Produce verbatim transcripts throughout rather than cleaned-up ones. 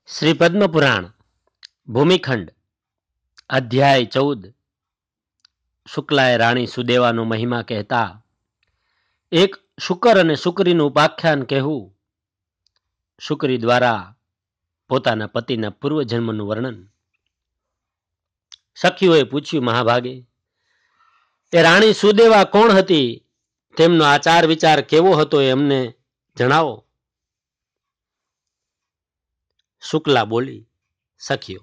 શ્રી પદ્મપુરાણ ભૂમિખંડ અધ્યાય ચૌદ. શુક્લાએ રાણી સુદેવાનો મહિમા કહેતા એક શુકર અને શુકરીનું ઉપાખ્યાન કહેવું. શુકરી દ્વારા પોતાના પતિના પૂર્વજન્મનું વર્ણન. સખીઓએ પૂછ્યું, મહાભાગે, એ રાણી સુદેવા કોણ હતી? તેમનો આચાર વિચાર કેવો હતો એ અમને જણાવો. શુક્લા બોલી, સખીઓ,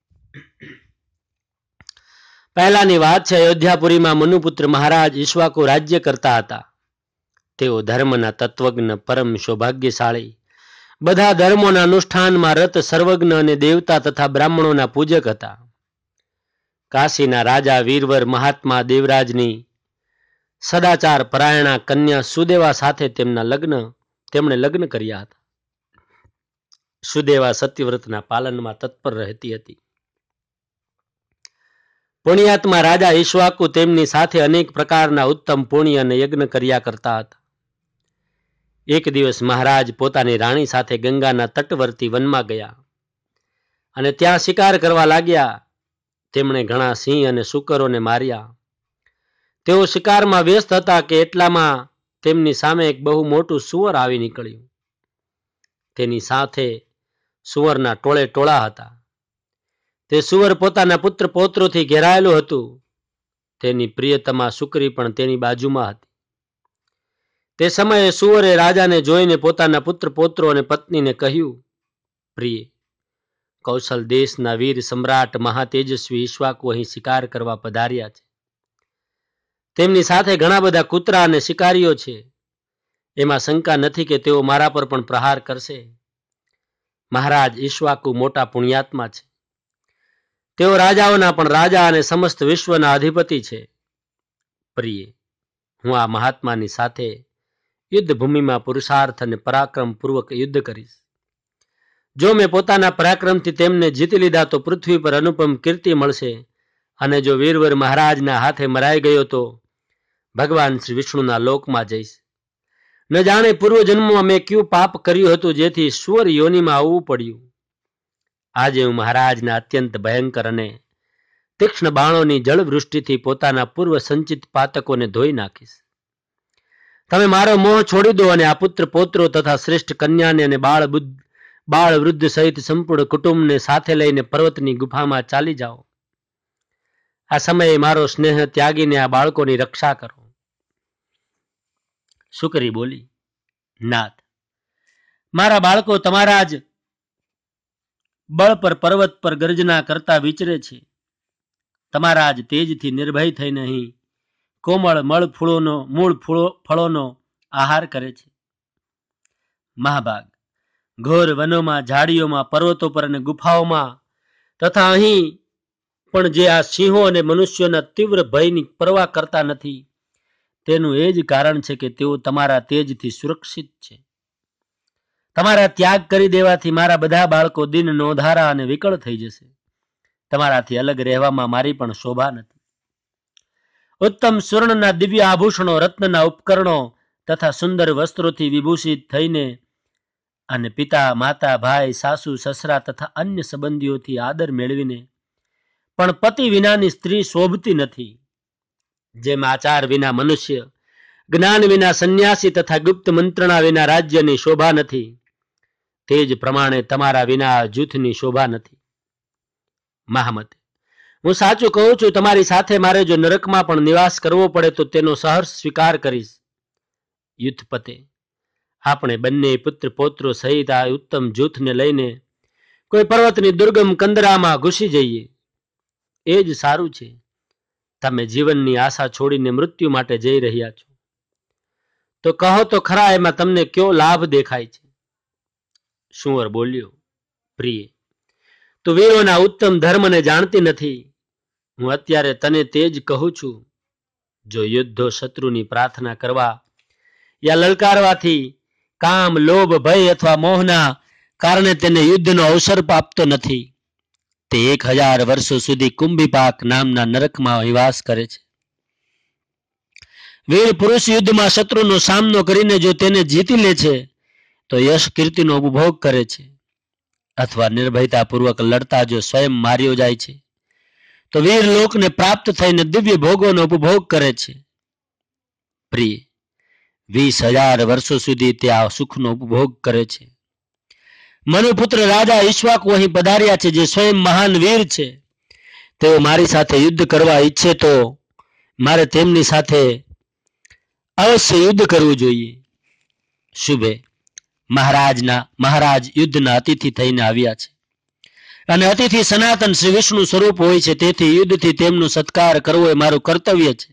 પહેલાની વાત છે. અયોધ્યાપુરીમાં મનુપુત્ર મહારાજ ઈક્ષ્વાકુ રાજ્ય કરતા હતા. તેઓ ધર્મના તત્વજ્ઞ, પરમ સૌભાગ્યશાળી, બધા ધર્મોના અનુષ્ઠાનમાં રત, સર્વજ્ઞ અને દેવતા તથા બ્રાહ્મણોના પૂજક હતા. કાશીના રાજા વીરવર મહાત્મા દેવરાજની સદાચાર પરાયણા કન્યા સુદેવા સાથે તેમના લગ્ન તેમણે લગ્ન કર્યા હતા. સુદેવા સત્યવ્રતના પાલનમાં તત્પર રહેતી હતી. પુણ્યાત્મા રાજા ઈક્ષ્વાકુ તેમની સાથે અનેક પ્રકારના ઉત્તમ પુણ્ય અને યજ્ઞ કર્યા કરતા હતા. એક દિવસ મહારાજ પોતાની રાણી સાથે ગંગાના તટવર્તી વનમાં ગયા અને ત્યાં શિકાર કરવા લાગ્યા. તેમણે ઘણા સિંહ અને શુકરોને માર્યા. તેઓ શિકારમાં વ્યસ્ત હતા કે એટલામાં તેમની સામે એક બહુ મોટું સુવર આવી નીકળ્યું. તેની સાથે સુવરના ટોળે ટોળા હતા. તે સુવર પોતાના પુત્ર પૌત્રોથી ઘેરાયેલું હતું. તેની પ્રિયતમા શુકરી પણ તેની બાજુમાં હતી. તે સમયે સુવરે રાજાને જોઈને પોતાના પુત્ર પૌત્રો અને પત્નીને કહ્યું, પ્રિય, કૌશલ દેશના વીર સમ્રાટ મહાતેજસ્વી ઈક્ષ્વાકુ અહીં શિકાર કરવા પધાર્યા છે. તેમની સાથે ઘણા બધા કૂતરા અને શિકારીઓ છે. એમાં શંકા નથી કે તેઓ મારા પર પણ પ્રહાર કરશે. મહારાજ ઈક્ષ્વાકુ મોટા પુણ્યાત્મા છે. તેઓ રાજાઓના પણ રાજા અને સમસ્ત વિશ્વના અધિપતિ છે. પ્રિય, હું આ મહાત્માની સાથે યુદ્ધ ભૂમિમાં પુરુષાર્થ અને પરાક્રમ પૂર્વક યુદ્ધ કરીશ. જો મેં પોતાના પરાક્રમથી તેમને જીતી લીધા તો પૃથ્વી પર અનુપમ કીર્તિ મળશે, અને જો વીરવર મહારાજના હાથે મરાઈ ગયો તો ભગવાન શ્રી વિષ્ણુના લોકમાં જઈશ. ન જાણે પૂર્વજન્મમાં મેં કયું પાપ કર્યું હતું જેથી સુવર યોનિમાં આવવું પડ્યું. આજે હું મહારાજના અત્યંત ભયંકર અને તીક્ષ્ણ બાણોની જળવૃષ્ટિથી પોતાના પૂર્વ સંચિત પાતકોને ધોઈ નાખીશ. તમે મારો મોહ છોડી દો અને આ પુત્ર પૌત્રો તથા શ્રેષ્ઠ કન્યાને અને બાળ બુદ્ધ બાળ વૃદ્ધ સહિત સંપૂર્ણ કુટુંબને સાથે લઈને પર્વતની ગુફામાં ચાલી જાઓ. આ સમયે મારો સ્નેહ ત્યાગીને આ બાળકોની રક્ષા કરો. શુકરી બોલી, નાથ, મારા બાળકો તમારા જ બળ પર પર્વત પર ગર્જના કરતા વિચરે છે. તમારા જ તેજથી નિર્ભય થઈને અહીં કોમળ મળ ફૂળોનો મૂળ ફૂળો ફળોનો આહાર કરે છે. મહાભાગ, ઘોર વનોમાં, ઝાડીઓમાં, પર્વતો પર અને ગુફાઓમાં તથા અહીં પણ જે આ સિંહો અને મનુષ્યોના તીવ્ર ભયની પરવા કરતા નથી, તેનું એ જ કારણ છે કે તેઓ તમારા તેજથી સુરક્ષિત છે. તમારા ત્યાગ કરી દેવાથી મારા બધા બાળકો દિન નોંધારા અને વિકળ થઈ જશે. તમારાથી અલગ રહેવામાં મારી પણ શોભા નથી. ઉત્તમ સ્વર્ણના દિવ્ય આભૂષણો, રત્નના ઉપકરણો તથા સુંદર વસ્ત્રોથી વિભૂષિત થઈને અને પિતા, માતા, ભાઈ, સાસુ, સસરા તથા અન્ય સંબંધીઓથી આદર મેળવીને પણ પતિ વિનાની સ્ત્રી શોભતી નથી. જેમ આચાર વિના મનુષ્ય, જ્ઞાન વિના સંન્યાસી તથા ગુપ્ત મંત્રણા વિના રાજ્યની શોભા નથી, તે જ પ્રમાણે તમારા વિના જૂથની શોભા નથી. મહામતે, હું સાચું કહું છું, તમારી સાથે મારે જો નરકમાં પણ નિવાસ કરવો પડે તો તેનો સહર્ષ સ્વીકાર કરીશ. યુથપતે, આપણે બંને પુત્ર પૌત્રો સહિત આ ઉત્તમ જૂથને લઈને કોઈ પર્વતની દુર્ગમ કંદરામાં ઘૂસી જઈએ. એ જ સારું છે. તમે જીવનની આશા છોડીને મૃત્યુ માટે જઈ રહ્યા છો, તો કહો તો ખરા, એમાં તમને કયો લાભ દેખાય છે? સુવર બોલ્યો, પ્રિય, તું વીરોના ઉત્તમ ધર્મને જાણતી નથી. હું અત્યારે તને તે જ કહું છું. જો યુદ્ધો શત્રુની પ્રાર્થના કરવા યા લલકારવાથી કામ, લોભ, ભય અથવા મોહના કારણે તેને યુદ્ધનો અવસર આપતો નથી, તે એક હજાર વર્ષો સુધી કુંભીપાક નામના નરકમાં નિવાસ કરે છે. વીર પુરુષ યુદ્ધમાં શત્રુનો સામનો કરીને જો તેને જીતી લે છે તો યશ કીર્તિનો ઉપભોગ કરે છે. અથવા નિર્ભયતાપૂર્વક લડતા જો સ્વયં માર્યો જાય છે તો વીર લોકને પ્રાપ્ત થઈને દિવ્ય ભોગોનો ઉપભોગ કરે છે. પ્રિય, વીસ હજાર વર્ષો સુધી તે આ સુખનો ઉપભોગ કરે છે. મનુપુત્ર રાજા ઈક્ષ્વાકુ અહીં પધાર્યા છે, જે સ્વયં મહાન વીર છે. તેઓ મારી સાથે યુદ્ધ કરવા ઈચ્છે તો મારે તેમની સાથે અવશ્ય યુદ્ધ કરવું જોઈએ. શુભે, મહારાજના મહારાજ યુદ્ધના અતિથિ થઈને આવ્યા છે, અને અતિથિ સનાતન શ્રી વિષ્ણુ સ્વરૂપ હોય છે, તેથી યુદ્ધથી તેમનો સત્કાર કરવો એ મારું કર્તવ્ય છે.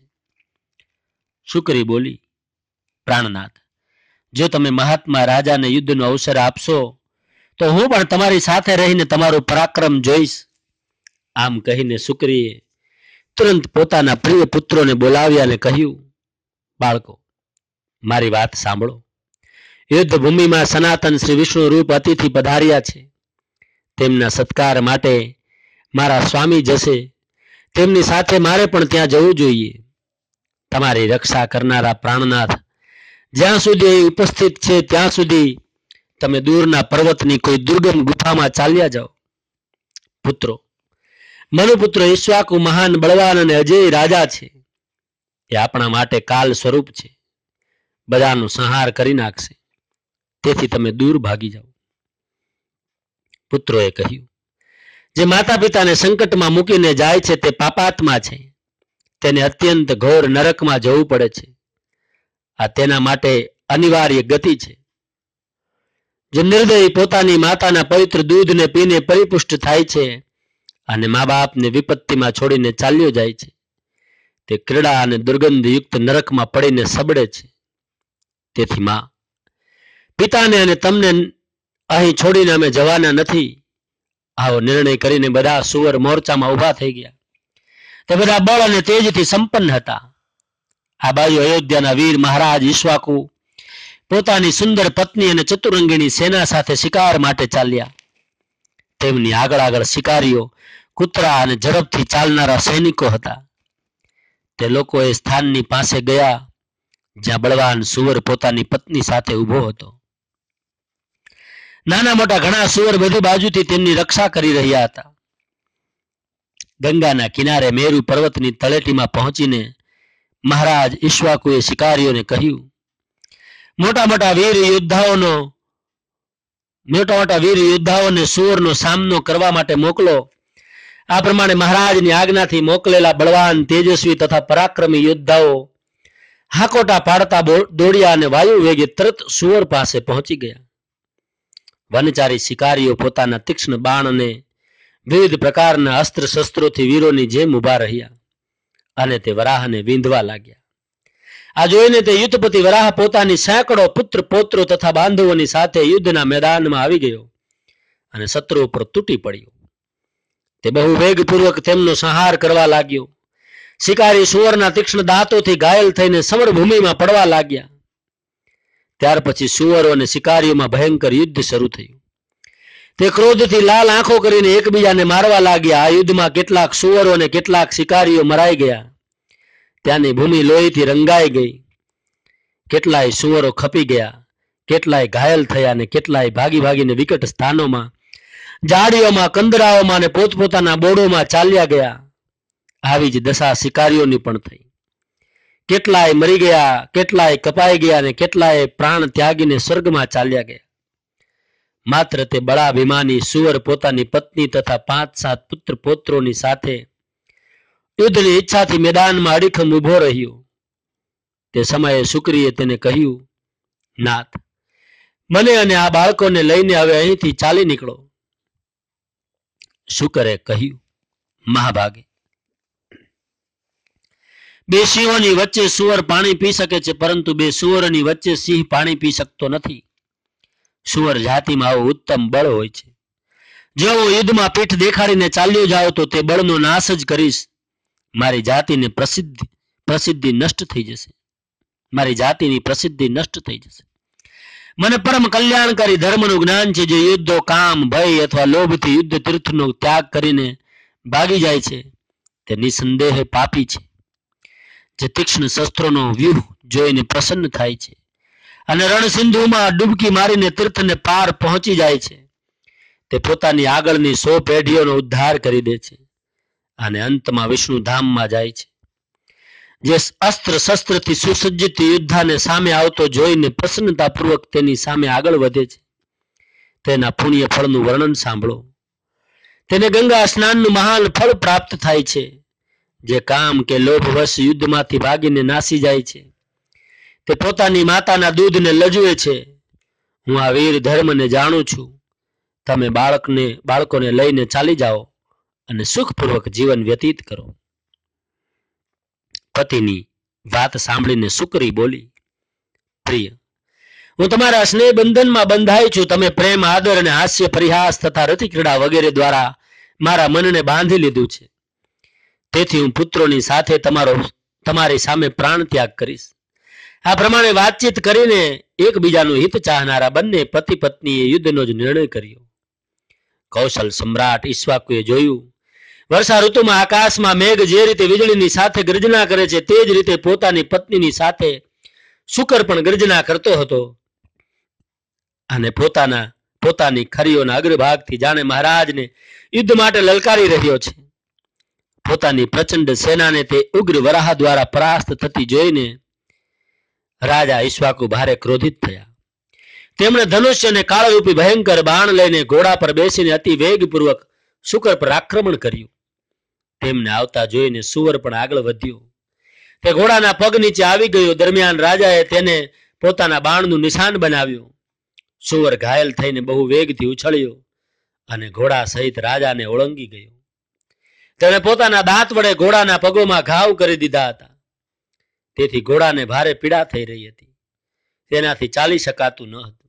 શુકરી બોલી, પ્રાણનાથ, જો તમે મહાત્મા રાજાને યુદ્ધનો અવસર આપશો તો હું પણ તમારી સાથે રહીને તમારું પરાક્રમ જોઈશ. આમ કહીને શુકરીએ તુરંત પોતાના પ્રિય પુત્રોને બોલાવ્યા અને કહ્યું, બાળકો, મારી વાત સાંભળો. યુદ્ધ ભૂમિમાં સનાતન શ્રી વિષ્ણુ રૂપ અતિથિ પધાર્યા છે. તેમના સત્કાર માટે મારા સ્વામી જશે, તેમની સાથે મારે પણ ત્યાં જવું જોઈએ. તમારી રક્ષા કરનારા પ્રાણનાથ જ્યાં સુધી એ ઉપસ્થિત છે ત્યાં સુધી તમે દૂરના પર્વતની કોઈ દુર્ગમ ગુફામાં ચાલ્યા જાઓ. પુત્રો, મનુપુત્ર ઈક્ષ્વાકુ મહાન બળવાન અને અજેય રાજા છે. એ આપણા માટે કાલ સ્વરૂપ છે, બધાનો સંહાર કરી નાખશે. તેથી તમે દૂર ભાગી જાઓ. પુત્રોએ કહ્યું, જે માતા પિતાને સંકટમાં મૂકીને જાય છે તે પાપાત્મા છે. તેને અત્યંત ઘોર નરકમાં જવું પડે છે. આ તેના માટે અનિવાર્ય ગતિ છે. જે નિર્દયી પોતાની માતાના પવિત્ર દૂધને પીને પરિપુષ્ટ થાય છે અને મા બાપને વિપત્તિમાં છોડીને ચાલ્યો જાય છે, તે ક્રીડા અને દુર્ગંધયુક્ત નરકમાં પડીને સબડે છે. તેથી માં, પિતાને અને તમને અહીં છોડીને અમે જવાના નથી. આવો નિર્ણય કરીને બધા સુવર મોરચામાં ઊભા થઈ ગયા. તે બધા બળ અને તેજથી સંપન્ન હતા. આ બાજુ અયોધ્યાના વીર મહારાજ ઈક્ષ્વાકુ પોતાની સુંદર પત્ની અને ચતુરંગીણી સેના સાથે શિકાર માટે ચાલ્યા. તેમની આગળ આગળ શિકારીઓ, કૂતરા અને ઝડપથી ચાલનારા સૈનિકો હતા. તે લોકો એ સ્થાનની પાસે ગયા જ્યાં બળવાન સુવર પોતાની પત્ની સાથે ઊભો હતો. નાના મોટા ઘણા સુવર બધી બાજુથી તેમની રક્ષા કરી રહ્યા હતા. ગંગાના કિનારે મેરુ પર્વતની તળેટીમાં પહોંચીને મહારાજ ઈક્ષ્વાકુએ શિકારીઓને કહ્યું, મોટા મોટા વીર યોદ્ધાઓનો મોટા મોટા વીર યોદ્ધાઓને સુવરનો સામનો કરવા માટે મોકલો. આ પ્રમાણે મહારાજની આજ્ઞાથી મોકલેલા બળવાન, તેજસ્વી તથા પરાક્રમી યોદ્ધાઓ હાકોટા પાડતા દોડ્યા અને વાયુ વેગે તરત સુવર પાસે પહોંચી ગયા. વનચારી શિકારીઓ પોતાના તીક્ષ્ણ બાણ અને વિવિધ પ્રકારના અસ્ત્ર શસ્ત્રોથી વીરોની જેમ ઉભા રહ્યા અને તે વરાહને વીંધવા લાગ્યા. આ જોઈને તે યુદ્ધપતિ વરાહ પોતાની સેંકડો પુત્ર પૌત્રો તથા બાંધવોની સાથે યુદ્ધના મેદાનમાં આવી ગયો અને શત્રુઓ પર તૂટી પડ્યો. તે બહુ વેગપૂર્વક તેમનો સંહાર કરવા લાગ્યો. શિકારી સુવરના તીક્ષ્ણ દાંતોથી ઘાયલ થઈને સમરભૂમિમાં પડવા લાગ્યા. ત્યાર પછી સુવરો અને શિકારીઓમાં ભયંકર યુદ્ધ શરૂ થયું. તે ક્રોધથી લાલ આંખો કરીને એકબીજાને મારવા લાગ્યા. આ યુદ્ધમાં કેટલાક સુવરો અને કેટલાક શિકારીઓ મરાઈ ગયા. ત્યાંની ભૂમિ લોહીથી રંગાઈ ગઈ. કેટલાય સુવરો ખપી ગયા, કેટલાય ઘાયલ થયા અને કેટલાય ભાગી ભાગીને વિકટ સ્થાનોમાં, ઝાડીઓમાં, કંદરાઓમાં અને પોતપોતાના બોડોમાં ચાલ્યા ગયા. આવી જ દશા શિકારીઓની પણ થઈ. કેટલાય મરી ગયા, કેટલાય કપાઈ ગયા અને કેટલાય પ્રાણ ત્યાગીને સ્વર્ગમાં ચાલ્યા ગયા. માત્ર તે બળાભિમાની સુવર પોતાની પત્ની તથા પાંચ સાત પુત્ર પૌત્રોની સાથે યુદ્ધની ઈચ્છાથી મેદાનમાં અડીખમ ઊભો રહ્યો. તે સમયે શુક્રીએ તેને કહ્યું, નાથ, મને અને આ બાળકોને લઈને હવે અહીંથી ચાલી નીકળો. શુકરે કહ્યું, મહાભાગે, બે સિંહોની વચ્ચે સુવર પાણી પી શકે છે, પરંતુ બે સુવરોની વચ્ચે સિંહ પાણી પી શકતો નથી. સુવર જાતિમાં આવું ઉત્તમ બળ હોય છે. જો હું યુદ્ધમાં પીઠ દેખાડીને ચાલ્યો જાઉં તો તે બળનો નાશ જ કરીશ. મારી જાતિને પ્રસિદ્ધિ પ્રસિદ્ધિ નષ્ટ થઈ જશે. મારી જાતિની પ્રસિદ્ધિ નષ્ટ થઈ જશે. મને પરમ કલ્યાણકારી ધર્મનું જ્ઞાન છે. જે યુદ્ધો, કામ, ભય અથવા લોભથી યુદ્ધ તીર્થનો ત્યાગ કરીને ભાગી જાય છે તે નિસંદેહ પાપી છે. જે તીક્ષ્ણ શસ્ત્રોનો વ્યૂહ જોઈને પ્રસન્ન થાય છે અને રણસિંધુમાં ડૂબકી મારીને તીર્થને પાર પહોંચી જાય છે તે પોતાની આગળની સો પેઢીઓનો ઉદ્ધાર કરી દે છે અને અંતમાં વિષ્ણુ ધામમાં જાય છે. જે અસ્ત્ર શસ્ત્રથી સુસજ્જિત યોદ્ધાને સામે આવતો જોઈને પ્રસન્નતાપૂર્વક તેની સામે આગળ વધે છે, તેના પુણ્ય ફળનું વર્ણન સાંભળો. તેને ગંગા સ્નાનનું મહાન ફળ પ્રાપ્ત થાય છે. જે કામ કે લોભવશ યુદ્ધમાંથી ભાગીને નાસી જાય છે, તે પોતાની માતાના દૂધને લજવે છે. હું આ વીર ધર્મને જાણું છું. તમે બાળકને બાળકોને લઈને ચાલી જાઓ અને સુખપૂર્વક જીવન વ્યતીત કરો. પતિની વાત સાંભળીને શુકરી બોલી, પ્રિય, હું તમારા સ્નેહ બંધનમાં બંધાઈ છું. તમે પ્રેમ, આદર અને હાસ્ય, પરિહાસ તથા રતિ ક્રીડા વગેરે દ્વારા મારા મનને બાંધી લીધું છે. તેથી હું પુત્રોની સાથે તમારો તમારી સામે પ્રાણ ત્યાગ કરીશ. આ પ્રમાણે વાતચીત કરીને એકબીજાનું હિત ચાહનારા બંને પતિ પત્નીએ યુદ્ધનો જ નિર્ણય કર્યો. કૌશલ સમ્રાટ ઈક્ષ્વાકુએ જોયું, વર્ષા ઋતુમાં આકાશમાં મેઘ જે રીતે વીજળીની સાથે ગર્જના કરે છે, તે જ રીતે પોતાની પત્નીની સાથે શુકર પણ ગર્જના કરતો હતો અને પોતાના પોતાની ખરીઓના અગ્રભાગથી જાણે મહારાજને યુદ્ધ માટે લલકારી રહ્યો છે. પોતાની પ્રચંડ સેનાને તે ઉગ્ર વરાહ દ્વારા પરાસ્ત થતી જોઈને રાજા ઈક્ષ્વાકુ ભારે ક્રોધિત થયા. તેમણે ધનુષ્ય અને કાળરૂપી ભયંકર બાણ લઈને ઘોડા પર બેસીને અતિ વેગપૂર્વક શુકર પર આક્રમણ કર્યું. તેમને આવતા જોઈને સુવર પણ આગળ વધ્યો. તે ઘોડાના પગ નીચે આવી ગયો. દરમિયાન રાજાએ તેને પોતાના બાણનું નિશાન બનાવ્યું. સુવર ઘાયલ થઈને બહુ વેગથી ઉછળ્યો અને ઘોડા સહિત રાજાને ઓળંગી ગયો. તેણે પોતાના દાંત વડે ઘોડાના પગોમાં ઘાવ કરી દીધા હતા. તેથી ઘોડાને ભારે પીડા થઈ રહી હતી. તેનાથી ચાલી શકાતું ન હતું.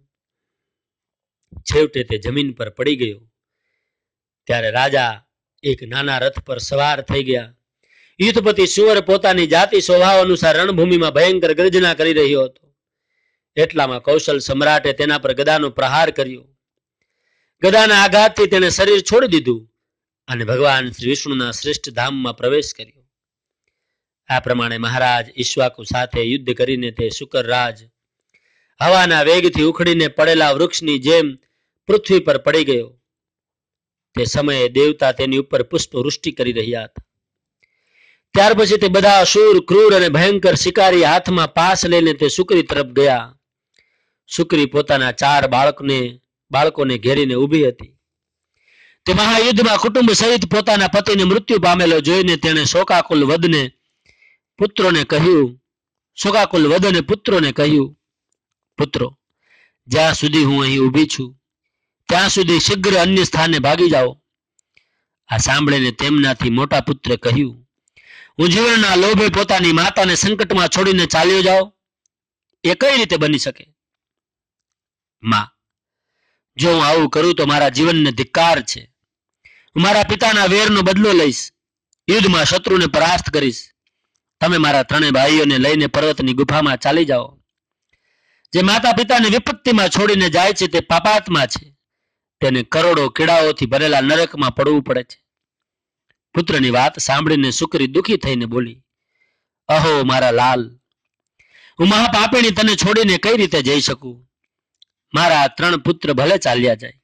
છેવટે તે જમીન પર પડી ગયો. ત્યારે રાજા એક નાના રથ પર સવાર થઈ ગયા. યુદ્ધપતિ સુવર પોતાની જાતિ સ્વભાવ અનુસાર રણભૂમિમાં ભયંકર ગર્જના કરી રહ્યો હતો. એટલામાં કૌશલ સમ્રાટે તેના પર ગદાનો પ્રહાર કર્યો. ગદાના આઘાતથી તેણે શરીર છોડી દીધું અને ભગવાન શ્રી વિષ્ણુના શ્રેષ્ઠ ધામમાં પ્રવેશ કર્યો. આ પ્રમાણે મહારાજ ઈક્ષ્વાકુ સાથે યુદ્ધ કરીને તે શુકર રાજ હવાના વેગથી ઉખડીને પડેલા વૃક્ષની જેમ પૃથ્વી પર પડી ગયો. તે સમયે દેવતા તેની ઉપર પુષ્પ વૃષ્ટિ કરી રહ્યા હતા. ત્યાર પછી તે બધા શૂર, ક્રૂર અને ભયંકર શિકારી હાથમાં પાસ લઈને તે શુકરી તરફ ગયા. શુકરી પોતાના ચાર બાળકને બાળકોને ઘેરીને ઊભી હતી. તે મહાયુદ્ધમાં કુટુંબ સહિત પોતાના પતિને મૃત્યુ પામેલો જોઈને તેણે શોકાકુલ વદને પુત્રોને કહ્યું શોકાકુલ વદને પુત્રોને કહ્યું, પુત્રો, જ્યાં સુધી હું અહીં ઊભી છું ત્યાં સુધી શીઘ્ર અન્ય સ્થાને ભાગી જાઓ. આ સાંભળીને તેમનાથી મોટા પુત્રે કહ્યું, હું જીવનના લોભે પોતાની માતાને સંકટમાં છોડીને ચાલ્યો જાઉં? એ કઈ રીતે બની શકે? માં, જો હું આવું કરું તો મારા જીવનને ધિક્કાર છે. હું મારા પિતાના વેરનો બદલો લઈશ. યુદ્ધમાં શત્રુને પરાસ્ત કરીશ. તમે મારા ત્રણેય ભાઈઓને લઈને પર્વતની ગુફામાં ચાલી જાઓ. જે માતા પિતાને વિપત્તિમાં છોડીને જાય છે તે પાપાત્મા છે. તેને કરોડો કીડાઓથી ભરેલા નરકમાં પડવું પડે છે. પુત્રની વાત સાંભળીને શુકરી દુઃખી થઈને બોલી, અહો મારા લાલ, હું મહાપાપીણી તને છોડીને કઈ રીતે જઈ શકું? મારા ત્રણ પુત્ર ભલે ચાલ્યા જાય.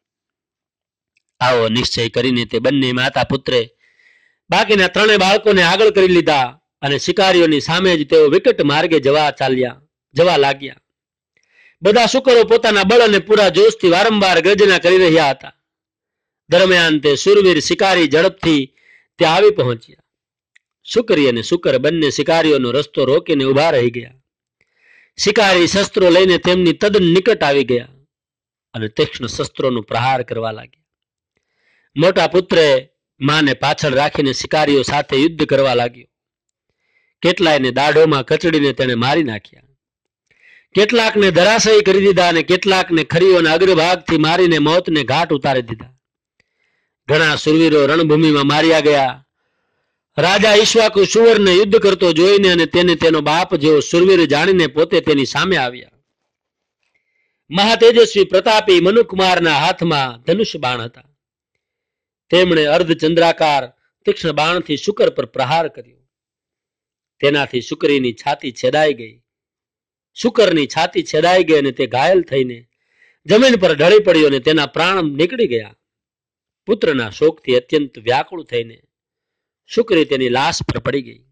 આવો નિશ્ચય કરીને તે બંને માતા પુત્રે બાકીના ત્રણેય બાળકોને આગળ કરી લીધા અને શિકારીઓની સામે જ તેઓ વિકટ માર્ગે જવા ચાલ્યા જવા લાગ્યા. બધા શુકરો પોતાના બળ અને પૂરા જોશથી વારંવાર ગર્જના કરી રહ્યા હતા. દરમિયાન તે સુરવીર શિકારી ઝડપથી ત્યાં આવી પહોંચ્યા. શુકરી અને શુકર બંને શિકારીઓનો રસ્તો રોકીને ઉભા રહી ગયા. શિકારી શસ્ત્રો લઈને તેમની તદ્દન નિકટ આવી ગયા અને તીક્ષ્ણ શસ્ત્રોનો પ્રહાર કરવા લાગ્યા. મોટા પુત્રે માને પાછળ રાખીને શિકારીઓ સાથે યુદ્ધ કરવા લાગ્યો. કેટલાયને દાઢોમાં કચડીને તેને મારી નાખ્યા. કેટલાકને ધરાશયી કરી દીધા અને કેટલાકને ખરીઓના અગ્રભાગથી મારીને મોતને ઘાટ ઉતારી દીધા. ઘણા સુરવીરો રણભૂમિમાં માર્યા ગયા. રાજા ઈક્ષ્વાકુ સુવરને યુદ્ધ કરતો જોઈને અને તેને તેનો બાપ જેવો સુરવીર જાણીને પોતે તેની સામે આવ્યા. મહાતેજસ્વી પ્રતાપી મનુકુમારના હાથમાં ધનુષ બાણ હતા. તેમણે અર્ધચંદ્રાકાર તીક્ષ્ણ બાણથી શુકર પર પ્રહાર કર્યો. તેનાથી શુકરીની છાતી છેદાઈ ગઈ. શુકરની છાતી છેદાઈ ગઈ અને તે ઘાયલ થઈને જમીન પર ઢળી પડ્યો અને તેના પ્રાણ નીકળી ગયા. પુત્રના શોકથી અત્યંત વ્યાકુળ થઈને શુક્રી તેની લાશ પર પડી ગઈ.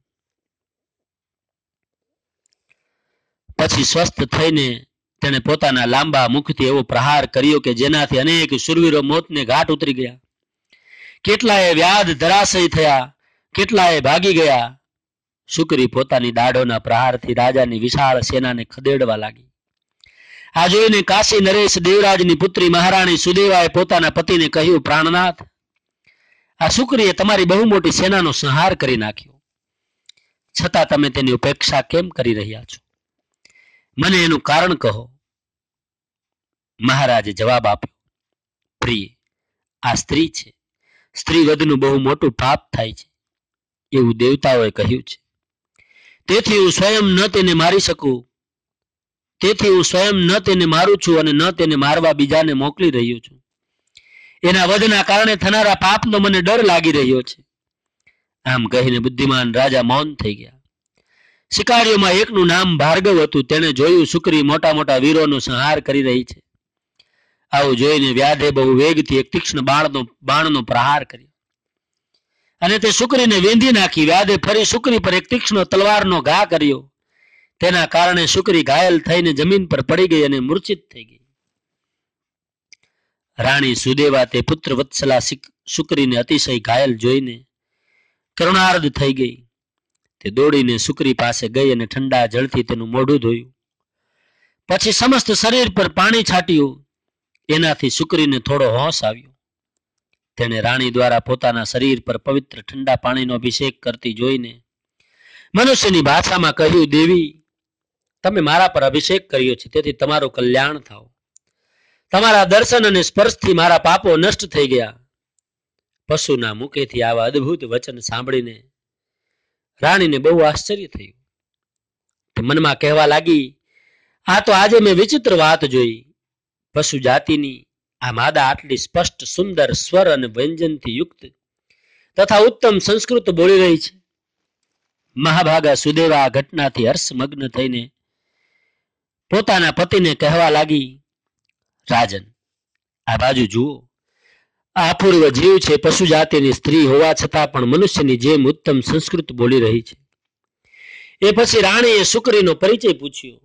પછી સ્વસ્થ થઈને તેણે પોતાના લાંબા મુખથી એવો પ્રહાર કર્યો કે જેનાથી અનેક શુરવીરો મોતને ઘાટ ઉતરી ગયા. કેટલાએ વ્યાધ ધરાશયી થયા, કેટલાએ ભાગી ગયા. શુક્રી પોતાની દાઢોના પ્રહારથી રાજાની વિશાળ સેનાને ખદેડવા લાગી. આ જોઈને કાશી નરેશ દેવરાજની પુત્રી મહારાણી સુદેવાએ પોતાના પતિને કહ્યું, પ્રાણનાથ, આ શુક્રીએ તમારી બહુ મોટી સેનાનો સંહાર કરી નાખ્યો, છતાં તમે તેની ઉપેક્ષા કેમ કરી રહ્યા છો? મને એનું કારણ કહો. મહારાજે જવાબ આપ્યો, પ્રિય, આ સ્ત્રી છે. સ્ત્રી વધનું બહુ મોટું પાપ થાય છે એવું દેવતાઓએ કહ્યું છે. તેથી હું સ્વયં ન તેને મારી શકું તેથી હું સ્વયં ન તેને મારું છું અને ન તેને મારવા બીજાને મોકલી રહ્યો છું. એના વધના કારણે થનારા પાપનો મને ડર લાગી રહ્યો છે. આમ કહીને બુદ્ધિમાન રાજા મૌન થઈ ગયા. શિકારીઓમાં એકનું નામ ભાર્ગવ હતું. તેણે જોયું શુક્રી મોટા મોટા વીરોનો સંહાર કરી રહી છે. આવું જોઈને વ્યાધે બહુ વેગથી એક તીક્ષ્ણ બાણનો બાણનો પ્રહાર કર્યો અને તે શુક્રીને વીંધી નાખી. વ્યાધે ફરી શુક્રી પર એક તીક્ષ્ણ તલવારનો ઘા કર્યો. તેના કારણે શુક્રી ઘાયલ થઈને જમીન પર પડી ગઈ અને મૂર્છિત થઈ ગઈ. રાણી સુદેવા તે પુત્ર વત્સલા શુક્રીને અતિશય ઘાયલ જોઈને કરુણાર્ધ થઈ ગઈ. તે દોડીને શુક્રી પાસે ગઈ અને ઠંડા જળથી તેનું મોઢું ધોયું. પછી સમસ્ત શરીર પર પાણી છાટ્યું. એનાથી શુક્રીને થોડો હોશ આવ્યો. તેણે રાણી દ્વારા પોતાના શરીર પર પવિત્ર ઠંડા પાણીનો અભિષેક કરતી જોઈને મનુષ્યની ભાષામાં કહ્યું, દેવી, તમે મારા પર અભિષેક કર્યો છે, તેથી તમારું કલ્યાણ થાવ. તમારા દર્શન અને સ્પર્શથી મારા પાપો નષ્ટ થઈ ગયા. પશુના મુખેથી આવા અદ્ભુત વચન સાંભળીને રાણીને બહુ આશ્ચર્ય થયું. તે મનમાં કહેવા લાગી, આ તો આજે મેં વિચિત્ર વાત જોઈ. પશુ જાતિની આ માદા આટલી સ્પષ્ટ સુંદર સ્વર અને વ્યંજનથી યુક્ત તથા ઉત્તમ સંસ્કૃત બોલી રહી છે. મહાભાગા સુદેવા આ ઘટનાથી હર્ષમગ્ન થઈને પોતાના પતિને કહેવા લાગી, રાજન, આ બાજુ જુઓ. આ અપૂર્વ જીવ છે. પશુ જાતિની સ્ત્રી હોવા છતાં પણ મનુષ્યની જેમ ઉત્તમ સંસ્કૃત બોલી રહી છે. એ પછી રાણીએ શુક્રીનો પરિચય પૂછ્યો.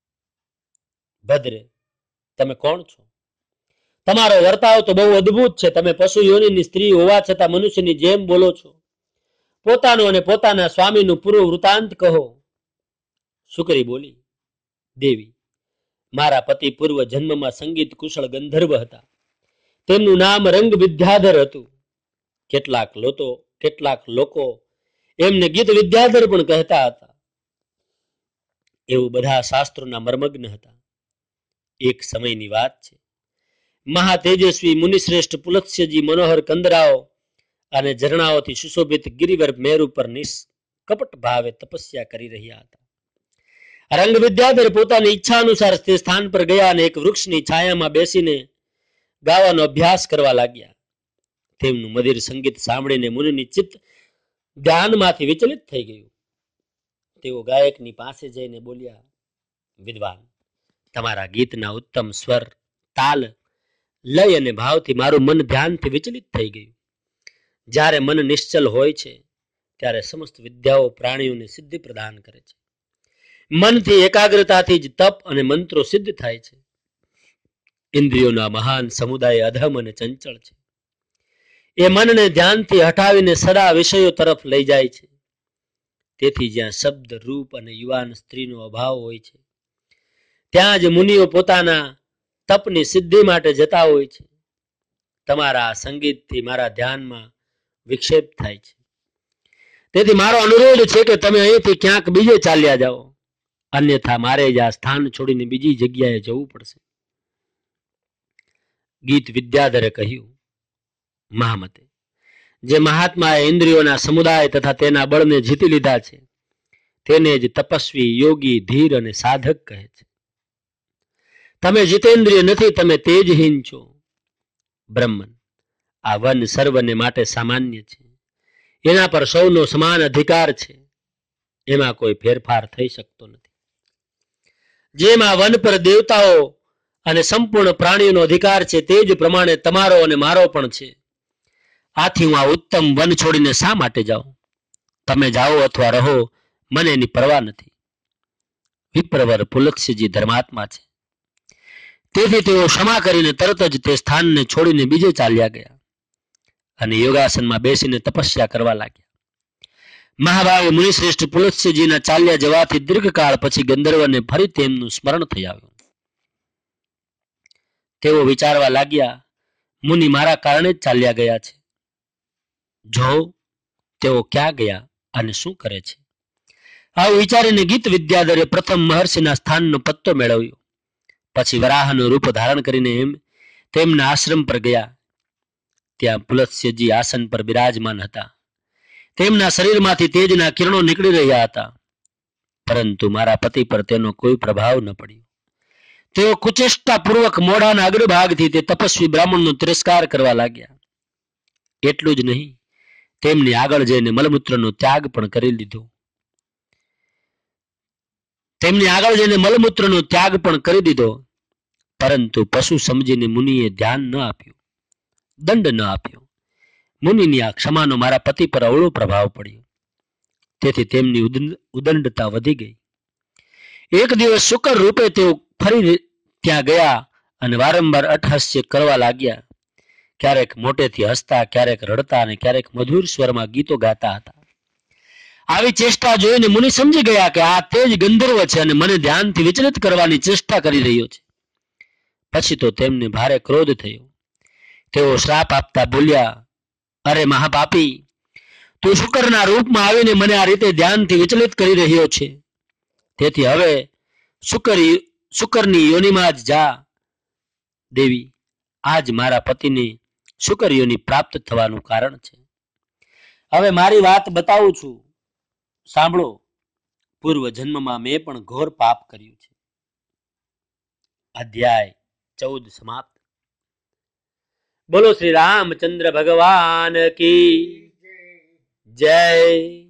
ભદ્રે, તમે કોણ છો? તમારો વર્તાવ તો બહુ અદ્ભુત છે. તમે પશુ યોનિની સ્ત્રી હોવા છતાં મનુષ્યની જેમ બોલો છો. પોતાનું અને પોતાના સ્વામીનું પૂર્વ વૃતાંત કહો. શુક્રી બોલી, દેવી, મારા પતિ પૂર્વ જન્મમાં સંગીત કુશળ ગંધર્વ હતા. તેમનું નામ રંગ વિદ્યાધર હતું. કેટલાક લોકો કેટલાક લોકો એમને ગીત વિદ્યાધર પણ કહેતા હતા. એવું બધા શાસ્ત્રોના મર્મગ્ન હતા. એક સમયની વાત છે. મહા તેજસ્વી મુનિશ્રેષ્ઠ પુલત્સ્યજી મનોહર કંદરાઓ અને ઝરણાઓથી સુશોભિત ગિરિવર મેરુ પર નિષ્કપટ ભાવે તપસ્યા કરી રહ્યા હતા. રંગ વિદ્યાધર પોતાની ઈચ્છા અનુસાર તે સ્થાન પર ગયા અને એક વૃક્ષની છાયામાં બેસીને ગાવાનો અભ્યાસ કરવા લાગ્યા. તેમનું મધુર સંગીત સાંભળીને મુનિની ચિત્ત ધ્યાનમાંથી વિચલિત થઈ ગયું. તેઓ ગાયકની પાસે જઈને બોલ્યા, વિદ્વાન, તમારા ગીતના ઉત્તમ સ્વર, તાલ, લય અને ભાવથી મારું મન ધ્યાનથી વિચલિત થઈ ગયું. જ્યારે મન નિશ્ચલ હોય છે ત્યારે સમસ્ત વિદ્યાઓ પ્રાણીઓને સિદ્ધિ પ્રદાન કરે છે. મનથી એકાગ્રતાથી જ તપ અને મંત્રો સિદ્ધ થાય છે. ઇન્દ્રિયોના મહાન સમુદાય અધમ અને ચંચળ છે. એ મનને ધ્યાનથી હટાવીને સદા વિષયો તરફ લઈ જાય છે. તેથી જ્યાં શબ્દ, રૂપ અને યુવાન સ્ત્રીનો અભાવ હોય છે ત્યાં જ મુનિઓ પોતાના તપની સિદ્ધિ માટે જતા હોય છે. તમારા સંગીતથી મારા ધ્યાનમાં વિક્ષેપ થાય છે. તેથી મારો અનુરોધ છે કે તમે અહીંથી ક્યાંક બીજે ચાલ્યા જાઓ, અન્યથા મારે જ આ સ્થાન છોડીને બીજી જગ્યાએ જવું પડશે. ગીત વિદ્યાધરે કહ્યું, મહામતે, જે મહાત્માએ ઇન્દ્રિયોના સમુદાય તથા તેના બળને જીતી લીધા છે તેને જ તપસ્વી, યોગી, ધીર અને સાધક કહે છે. તમે જીતેન્દ્રિય નથી, તમે તેજહીન છો. બ્રહ્મન, આ વન સર્વને માટે સામાન્ય છે. એના પર સૌનો સમાન અધિકાર છે. એમાં કોઈ ફેરફાર થઈ શકતો નથી. જેમ આ વન પર દેવતાઓ અને સંપૂર્ણ પ્રાણીઓનો અધિકાર છે તે જ પ્રમાણે તમારો અને મારો પણ છે. આથી હું આ ઉત્તમ વન છોડીને શા માટે જાઉં? તમે જાઓ અથવા રહો, મને એની પરવા નથી. વિપ્રવર પુલત્સ્યજી ધર્માત્મા છે. તેથી તેઓ ક્ષમા કરીને તરત જ તે સ્થાનને છોડીને બીજે ચાલ્યા ગયા અને યોગાસનમાં બેસીને તપસ્યા કરવા લાગ્યા. મહાભાગે મુનિશ્રેષ્ઠ પુલત્સ્યજીના ચાલ્યા જવાથી દીર્ઘકાળ પછી ગંધર્વને ફરી તેમનું સ્મરણ થઈ આવ્યું. તેઓ વિચારવા લાગ્યા, મુનિ મારા કારણે જ ચાલ્યા ગયા છે. જો તેઓ ક્યાં ગયા અને શું કરે છે? આવું વિચારીને ગીત વિદ્યાધરે પ્રથમ મહર્ષિના સ્થાનનો પત્તો મેળવ્યો. પછી વરાહનું રૂપ ધારણ કરીને એમ તેમના આશ્રમ પર ગયા. ત્યાં પુલત્સ્યજી આસન પર બિરાજમાન હતા. તેમના શરીરમાંથી તેજના કિરણો નીકળી રહ્યા હતા, પરંતુ મારા પતિ પર તેનો કોઈ પ્રભાવ ન પડ્યો. તેઓ કુચેષ્ટાપૂર્વક મોઢાના અગ્રભાગથી તે તપસ્વી બ્રાહ્મણનો તિરસ્કાર કરવા લાગ્યા. એટલું જ નહીં, તેમની આગળ જઈને મલમૂત્રનો ત્યાગ પણ કરી લીધો. તેમની આગળ જઈને મલમૂત્રનો ત્યાગ પણ કરી દીધો, પરંતુ પશુ સમજીને મુનિએ ધ્યાન ન આપ્યું, દંડ ન આપ્યો. મુનિની આ ક્ષમાનો મારા પતિ પર અવળો પ્રભાવ પડ્યો. તેથી તેમની ઉદંડતા વધી ગઈ. એક દિવસ શુકર રૂપે તેઓ ફરી ત્યાં ગયા અને વારંવાર અટહાસ્ય કરવા લાગ્યા. ક્યારેક મોટેથી હસતા, ક્યારેક રડતા અને ક્યારેક મધુર સ્વરમાં ગીતો ગાતા હતા. આવી ચેષ્ટા જોઈને મુનિ સમજી ગયા કે આ તે જ ગંધર્વ છે અને મને ધ્યાનથી વિચલિત કરવાની ચેષ્ટા કરી રહ્યો છે. પછી તો તેમને ભારે ક્રોધ થયો. તેઓ શ્રાપ આપતા બોલ્યા, અરે મહાપાપી, તું શુકરના રૂપમાં આવીને મને આ રીતે ધ્યાનથી વિચલિત કરી રહ્યો છે. તેથી હવે શુકર શુકરની યોનિમાં જ જા. દેવી, આજ મારા પતિને શુકર યોનિ પ્રાપ્ત થવાનું કારણ છે. હવે મારી વાત બતાવું છું, સાંભળો. પૂર્વ જન્મમાં મેં પણ ઘોર પાપ કર્યું છે. અધ્યાય ચૌદ સમાપ્ત. બોલો શ્રી રામચંદ્ર ભગવાન કી જય.